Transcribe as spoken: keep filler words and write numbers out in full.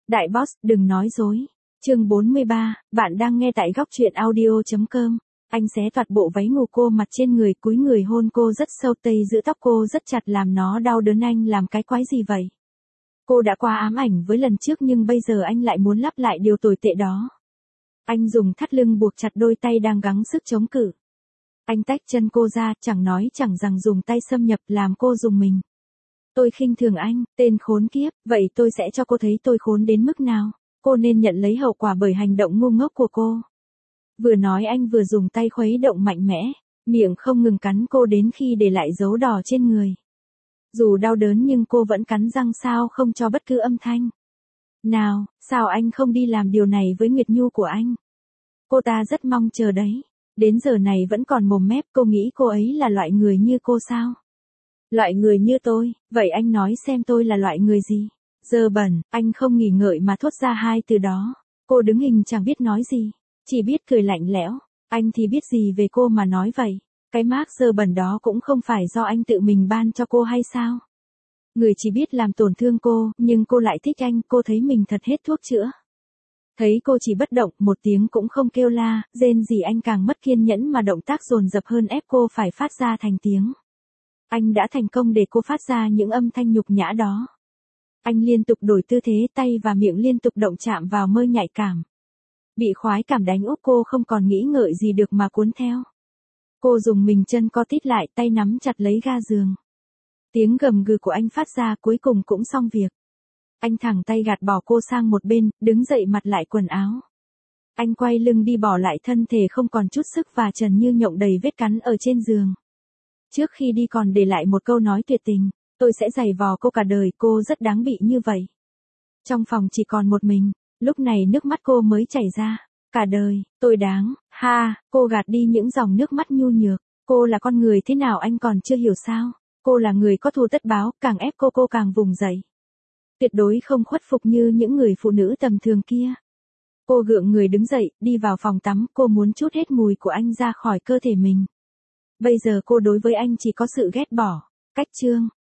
Đại boss, đừng nói dối. Chương bốn mươi ba, bạn đang nghe tại góc truyện audio chấm com. Anh xé toạc bộ váy ngủ cô mặt trên người, cúi người hôn cô rất sâu, tay giữ tóc cô rất chặt làm nó đau đớn. Anh làm cái quái gì vậy? Cô đã qua ám ảnh với lần trước nhưng bây giờ anh lại muốn lặp lại điều tồi tệ đó. Anh dùng thắt lưng buộc chặt đôi tay đang gắng sức chống cự. Anh tách chân cô ra, chẳng nói chẳng rằng dùng tay xâm nhập làm cô rùng mình. Tôi khinh thường anh, tên khốn kiếp, vậy tôi sẽ cho cô thấy tôi khốn đến mức nào. Cô nên nhận lấy hậu quả bởi hành động ngu ngốc của cô. Vừa nói anh vừa dùng tay khuấy động mạnh mẽ, miệng không ngừng cắn cô đến khi để lại dấu đỏ trên người. Dù đau đớn nhưng cô vẫn cắn răng sao không cho bất cứ âm thanh. Nào, sao anh không đi làm điều này với Nguyệt Nhu của anh? Cô ta rất mong chờ đấy. Đến giờ này vẫn còn mồm mép, cô nghĩ cô ấy là loại người như cô sao? Loại người như tôi, vậy anh nói xem tôi là loại người gì? Dơ bẩn, anh không nghỉ ngợi mà thốt ra hai từ đó. Cô đứng hình chẳng biết nói gì, chỉ biết cười lạnh lẽo. Anh thì biết gì về cô mà nói vậy? Cái mác dơ bẩn đó cũng không phải do anh tự mình ban cho cô hay sao? Người chỉ biết làm tổn thương cô, nhưng cô lại thích anh, cô thấy mình thật hết thuốc chữa. Thấy cô chỉ bất động, một tiếng cũng không kêu la, rên gì anh càng mất kiên nhẫn mà động tác dồn dập hơn ép cô phải phát ra thành tiếng. Anh đã thành công để cô phát ra những âm thanh nhục nhã đó. Anh liên tục đổi tư thế, tay và miệng liên tục động chạm vào mơ nhạy cảm. Bị khoái cảm đánh úp, cô không còn nghĩ ngợi gì được mà cuốn theo. Cô dùng mình chân co tít lại, tay nắm chặt lấy ga giường. Tiếng gầm gừ của anh phát ra, cuối cùng cũng xong việc. Anh thẳng tay gạt bỏ cô sang một bên, đứng dậy mặc lại quần áo. Anh quay lưng đi, bỏ lại thân thể không còn chút sức và trần như nhộng đầy vết cắn ở trên giường. Trước khi đi còn để lại một câu nói tuyệt tình, tôi sẽ giày vò cô cả đời, cô rất đáng bị như vậy. Trong phòng chỉ còn một mình, lúc này nước mắt cô mới chảy ra. Cả đời, tôi đáng, ha, cô gạt đi những dòng nước mắt nhu nhược. Cô là con người thế nào anh còn chưa hiểu sao? Cô là người có thù tất báo, càng ép cô cô càng vùng dậy. Tuyệt đối không khuất phục như những người phụ nữ tầm thường kia. Cô gượng người đứng dậy, đi vào phòng tắm, cô muốn trút hết mùi của anh ra khỏi cơ thể mình. Bây giờ cô đối với anh chỉ có sự ghét bỏ. Cách chương